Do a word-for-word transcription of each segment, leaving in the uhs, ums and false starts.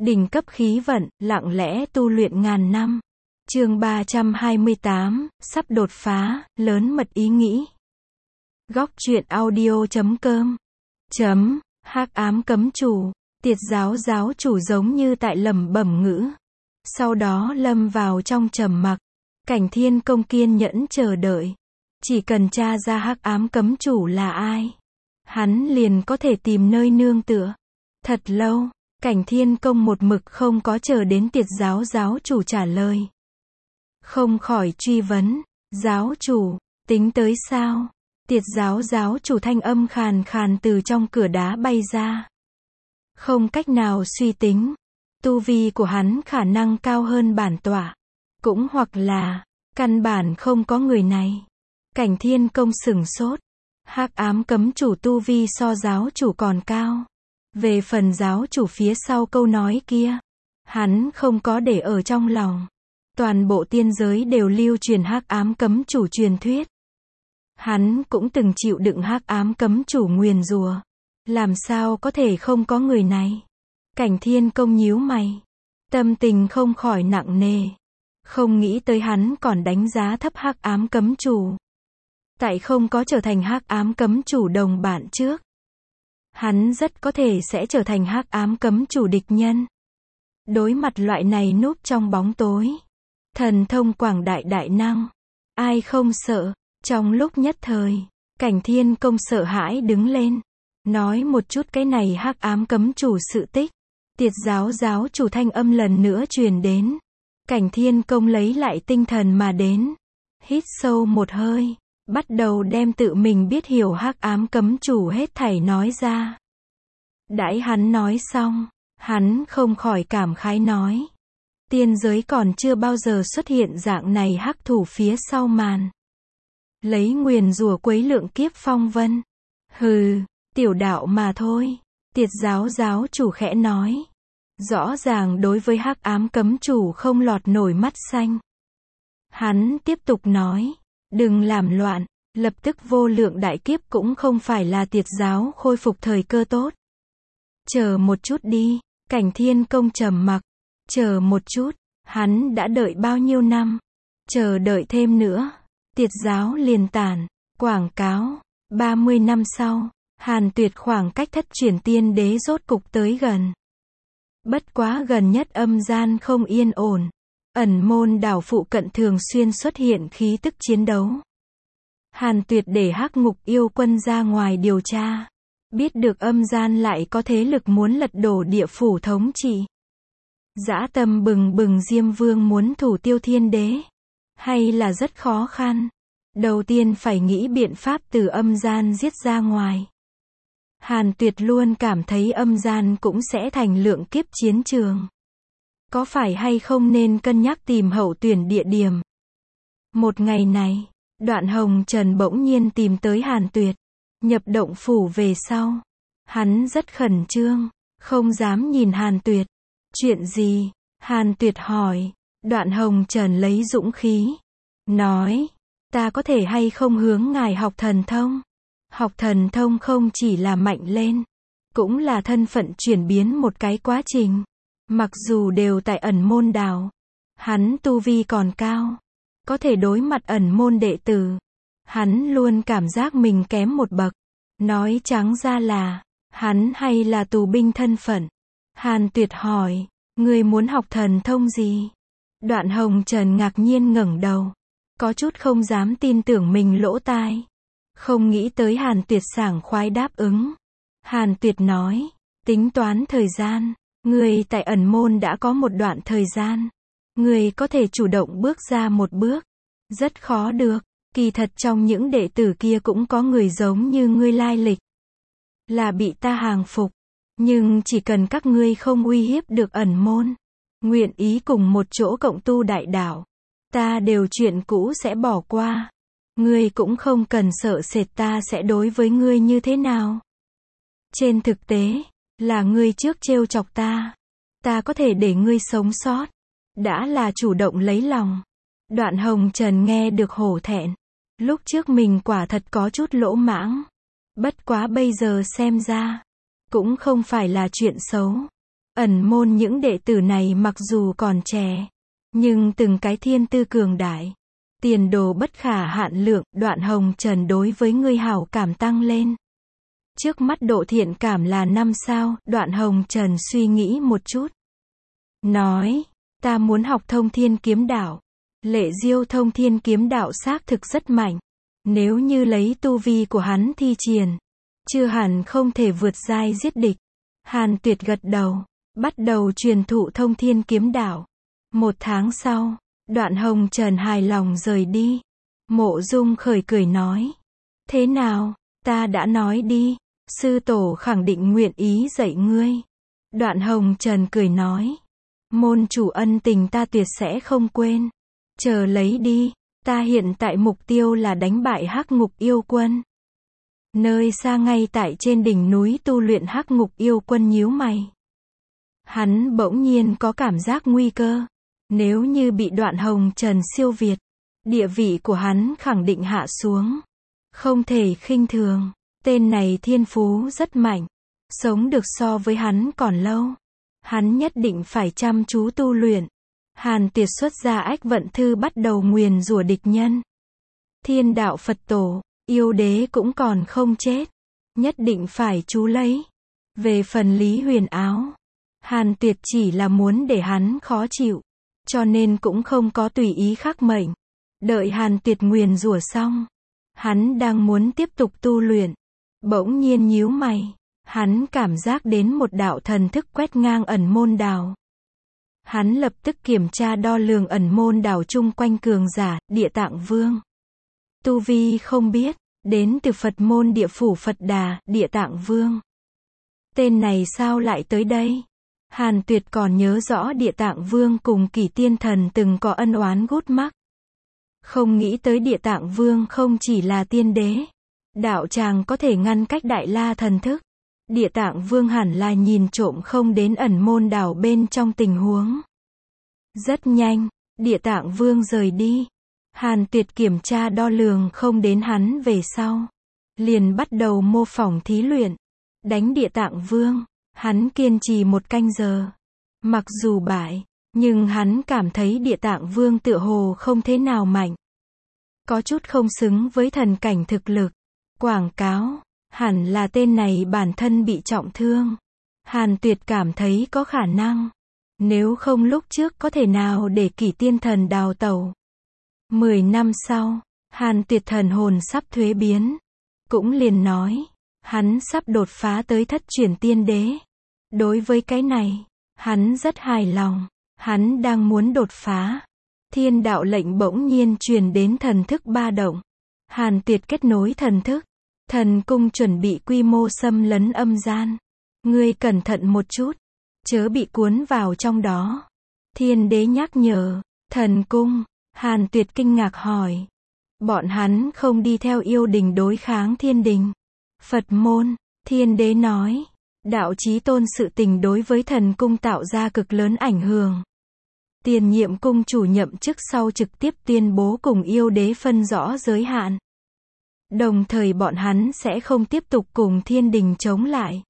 Đỉnh cấp khí vận, lặng lẽ tu luyện ngàn năm. Chương ba trăm hai mươi tám, sắp đột phá, lớn mật ý nghĩ. Góc truyện audio chấm com. Chấm, hắc ám cấm chủ, Tiệt giáo giáo chủ giống như tại lẩm bẩm ngữ. Sau đó lâm vào trong trầm mặc. Cảnh Thiên Công kiên nhẫn chờ đợi. Chỉ cần tra ra hắc ám cấm chủ là ai, hắn liền có thể tìm nơi nương tựa. Thật lâu, Cảnh Thiên Công một mực không có chờ đến Tiệt giáo giáo chủ trả lời. Không khỏi truy vấn, giáo chủ, tính tới sao? Tiệt giáo giáo chủ thanh âm khàn khàn từ trong cửa đá bay ra. Không cách nào suy tính, tu vi của hắn khả năng cao hơn bản tọa. Cũng hoặc là, căn bản không có người này. Cảnh Thiên Công sửng sốt. Hắc ám cấm chủ tu vi so giáo chủ còn cao. Về phần giáo chủ phía sau câu nói kia, hắn không có để ở trong lòng. Toàn bộ tiên giới đều lưu truyền hắc ám cấm chủ truyền thuyết. Hắn cũng từng chịu đựng hắc ám cấm chủ nguyền rủa. Làm sao có thể không có người này? Cảnh Thiên Công nhíu mày. Tâm tình không khỏi nặng nề. Không nghĩ tới hắn còn đánh giá thấp hắc ám cấm chủ. Tại không có trở thành hắc ám cấm chủ đồng bạn trước, hắn rất có thể sẽ trở thành hắc ám cấm chủ địch nhân. Đối mặt loại này núp trong bóng tối, thần thông quảng đại đại năng, ai không sợ? Trong lúc nhất thời, Cảnh Thiên Công sợ hãi đứng lên, nói một chút cái này hắc ám cấm chủ sự tích. Tiệt giáo giáo chủ thanh âm lần nữa truyền đến. Cảnh Thiên Công lấy lại tinh thần mà đến, hít sâu một hơi, bắt đầu đem tự mình biết hiểu hắc ám cấm chủ hết thảy nói ra. Đãi hắn nói xong, hắn không khỏi cảm khái nói, tiên giới còn chưa bao giờ xuất hiện dạng này hắc thủ phía sau màn. Lấy nguyền rủa quấy lượng kiếp phong vân. Hừ, tiểu đạo mà thôi. Tiệt giáo giáo chủ khẽ nói. Rõ ràng đối với hắc ám cấm chủ không lọt nổi mắt xanh. Hắn tiếp tục nói, đừng làm loạn, lập tức vô lượng đại kiếp cũng không phải là tiệt giáo khôi phục thời cơ tốt. Chờ một chút đi, Cảnh Thiên Công trầm mặc. Chờ một chút, hắn đã đợi bao nhiêu năm? Chờ đợi thêm nữa, tiệt giáo liền tàn. Quảng cáo, ba mươi năm sau, Hàn Tuyệt khoảng cách thất chuyển tiên đế rốt cục tới gần. Bất quá gần nhất âm gian không yên ổn. Ẩn môn đảo phụ cận thường xuyên xuất hiện khí tức chiến đấu. Hàn Tuyệt để hắc ngục yêu quân ra ngoài điều tra. Biết được âm gian lại có thế lực muốn lật đổ địa phủ thống trị. Dã tâm bừng bừng Diêm Vương muốn thủ tiêu thiên đế. Hay là rất khó khăn. Đầu tiên phải nghĩ biện pháp từ âm gian giết ra ngoài. Hàn Tuyệt luôn cảm thấy âm gian cũng sẽ thành lượng kiếp chiến trường. Có phải hay không nên cân nhắc tìm hậu tuyển địa điểm? Một ngày này, Đoạn Hồng Trần bỗng nhiên tìm tới Hàn Tuyệt. Nhập động phủ về sau, hắn rất khẩn trương, không dám nhìn Hàn Tuyệt. Chuyện gì? Hàn Tuyệt hỏi. Đoạn Hồng Trần lấy dũng khí, nói, ta có thể hay không hướng ngài học thần thông? Học thần thông không chỉ là mạnh lên, cũng là thân phận chuyển biến một cái quá trình. Mặc dù đều tại ẩn môn đảo, hắn tu vi còn cao, có thể đối mặt ẩn môn đệ tử. Hắn luôn cảm giác mình kém một bậc. Nói trắng ra là, hắn hay là tù binh thân phận. Hàn Tuyệt hỏi, ngươi muốn học thần thông gì? Đoạn Hồng Trần ngạc nhiên ngẩng đầu, có chút không dám tin tưởng mình lỗ tai. Không nghĩ tới Hàn Tuyệt sảng khoái đáp ứng. Hàn Tuyệt nói, tính toán thời gian, ngươi tại ẩn môn đã có một đoạn thời gian. Ngươi có thể chủ động bước ra một bước. Rất khó được, kỳ thật trong những đệ tử kia cũng có người giống như ngươi lai lịch. Là bị ta hàng phục. Nhưng chỉ cần các ngươi không uy hiếp được ẩn môn, nguyện ý cùng một chỗ cộng tu đại đạo, ta đều chuyện cũ sẽ bỏ qua. Ngươi cũng không cần sợ sệt ta sẽ đối với ngươi như thế nào. Trên thực tế, là ngươi trước trêu chọc ta. Ta có thể để ngươi sống sót. Đã là chủ động lấy lòng. Đoạn Hồng Trần nghe được hổ thẹn. Lúc trước mình quả thật có chút lỗ mãng. Bất quá bây giờ xem ra, cũng không phải là chuyện xấu. Ẩn môn những đệ tử này mặc dù còn trẻ, nhưng từng cái thiên tư cường đại, tiền đồ bất khả hạn lượng. Đoạn Hồng Trần đối với ngươi hảo cảm tăng lên. Trước mắt độ thiện cảm là năm sao. Đoạn Hồng Trần suy nghĩ một chút, nói, ta muốn học Thông Thiên Kiếm Đạo. Lệ Diêu Thông Thiên Kiếm Đạo xác thực rất mạnh, nếu như lấy tu vi của hắn thi triển, chưa hẳn không thể vượt giai giết địch. Hàn Tuyệt gật đầu, bắt đầu truyền thụ Thông Thiên Kiếm Đạo. Một tháng sau, Đoạn Hồng Trần hài lòng rời đi. Mộ Dung Khởi cười nói, thế nào, ta đã nói đi, sư tổ khẳng định nguyện ý dạy ngươi. Đoạn Hồng Trần cười nói, môn chủ ân tình ta tuyệt sẽ không quên, chờ lấy đi, ta hiện tại mục tiêu là đánh bại Hắc Ngục Yêu Quân. Nơi xa ngay tại trên đỉnh núi tu luyện Hắc Ngục Yêu Quân nhíu mày. Hắn bỗng nhiên có cảm giác nguy cơ. Nếu như bị Đoạn Hồng Trần siêu việt, địa vị của hắn khẳng định hạ xuống. Không thể khinh thường, tên này thiên phú rất mạnh, sống được so với hắn còn lâu. Hắn nhất định phải chăm chú tu luyện. Hàn Tuyệt xuất ra Ách Vận Thư bắt đầu nguyền rủa địch nhân. Thiên đạo Phật tổ, yêu đế cũng còn không chết, nhất định phải chú lấy. Về phần Lý Huyền Áo, Hàn Tuyệt chỉ là muốn để hắn khó chịu, cho nên cũng không có tùy ý khắc mệnh. Đợi Hàn Tuyệt nguyền rủa xong, hắn đang muốn tiếp tục tu luyện, bỗng nhiên nhíu mày, hắn cảm giác đến một đạo thần thức quét ngang ẩn môn đảo. Hắn lập tức kiểm tra đo lường ẩn môn đảo chung quanh cường giả, Địa Tạng Vương. Tu vi không biết, đến từ Phật môn Địa Phủ Phật Đà, Địa Tạng Vương. Tên này sao lại tới đây? Hàn Tuyệt còn nhớ rõ Địa Tạng Vương cùng Kỷ Tiên Thần từng có ân oán gút mắc. Không nghĩ tới Địa Tạng Vương không chỉ là tiên đế, đạo tràng có thể ngăn cách Đại La thần thức. Địa Tạng Vương hẳn là nhìn trộm không đến ẩn môn đảo bên trong tình huống. Rất nhanh, Địa Tạng Vương rời đi. Hàn Tuyệt kiểm tra đo lường không đến hắn về sau, liền bắt đầu mô phỏng thí luyện, đánh Địa Tạng Vương. Hắn kiên trì một canh giờ. Mặc dù bại, nhưng hắn cảm thấy Địa Tạng Vương tựa hồ không thế nào mạnh. Có chút không xứng với thần cảnh thực lực. Quảng cáo, hẳn là tên này bản thân bị trọng thương. Hàn Tuyệt cảm thấy có khả năng. Nếu không lúc trước có thể nào để Kỷ Tiên Thần đào tẩu. Mười năm sau, Hàn Tuyệt thần hồn sắp thuế biến. Cũng liền nói, hắn sắp đột phá tới thất chuyển tiên đế. Đối với cái này, hắn rất hài lòng. Hắn đang muốn đột phá. Thiên đạo lệnh bỗng nhiên truyền đến thần thức ba động. Hàn Tuyệt kết nối thần thức. Thần cung chuẩn bị quy mô xâm lấn âm gian. Ngươi cẩn thận một chút, chớ bị cuốn vào trong đó. Thiên đế nhắc nhở. Thần cung. Hàn Tuyệt kinh ngạc hỏi. Bọn hắn không đi theo yêu đình đối kháng thiên đình. Phật môn. Thiên đế nói. Đạo chí tôn sự tình đối với thần cung tạo ra cực lớn ảnh hưởng. Tiền nhiệm cung chủ nhậm chức sau trực tiếp tuyên bố cùng yêu đế phân rõ giới hạn. Đồng thời bọn hắn sẽ không tiếp tục cùng thiên đình chống lại.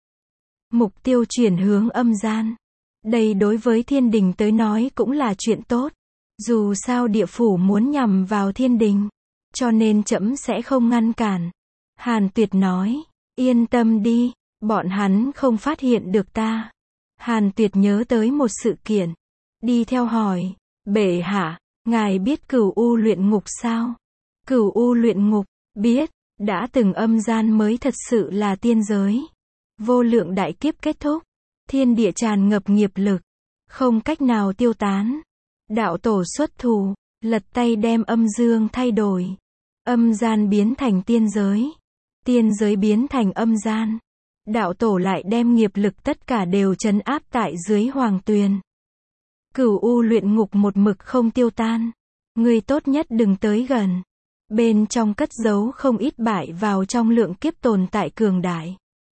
Mục tiêu chuyển hướng âm gian. Đây đối với thiên đình tới nói cũng là chuyện tốt. Dù sao địa phủ muốn nhằm vào thiên đình, cho nên trẫm sẽ không ngăn cản. Hàn Tuyệt nói, yên tâm đi, bọn hắn không phát hiện được ta. Hàn Tuyệt nhớ tới một sự kiện. Đi theo hỏi, bệ hạ, ngài biết Cửu U luyện ngục sao? Cửu U luyện ngục, biết, đã từng âm gian mới thật sự là tiên giới. Vô lượng đại kiếp kết thúc, thiên địa tràn ngập nghiệp lực, không cách nào tiêu tán. Đạo tổ xuất thủ, lật tay đem âm dương thay đổi. Âm gian biến thành tiên giới, tiên giới biến thành âm gian. Đạo tổ lại đem nghiệp lực tất cả đều trấn áp tại dưới hoàng tuyền. Cửu U luyện ngục một mực không tiêu tan. Ngươi tốt nhất đừng tới gần. Bên trong cất giấu không ít bại vào trong lượng kiếp tồn tại cường đại.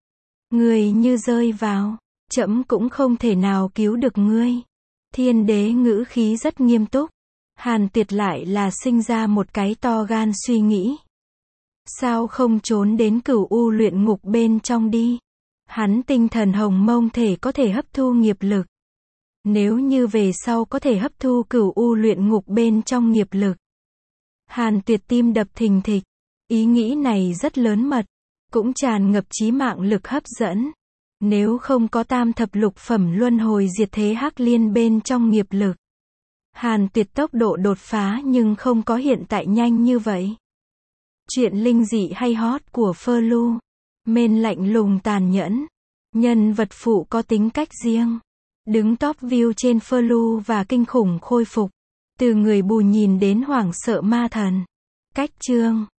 Ngươi như rơi vào, trẫm cũng không thể nào cứu được ngươi. Thiên đế ngữ khí rất nghiêm túc. Hàn Tuyệt lại là sinh ra một cái to gan suy nghĩ. Sao không trốn đến Cửu U luyện ngục bên trong đi? Hắn tinh thần hồng mông thể có thể hấp thu nghiệp lực. Nếu như về sau có thể hấp thu cửu u luyện ngục bên trong nghiệp lực. Hàn Tuyệt tim đập thình thịch. Ý nghĩ này rất lớn mật, cũng tràn ngập chí mạng lực hấp dẫn. Nếu không có tam thập lục phẩm luân hồi diệt thế hắc liên bên trong nghiệp lực, Hàn Tuyệt tốc độ đột phá nhưng không có hiện tại nhanh như vậy. Chuyện linh dị hay hot của Flu. Mên lạnh lùng tàn nhẫn. Nhân vật phụ có tính cách riêng. Đứng top view trên Flu và kinh khủng khôi phục. Từ người bù nhìn đến hoảng sợ ma thần. Cách chương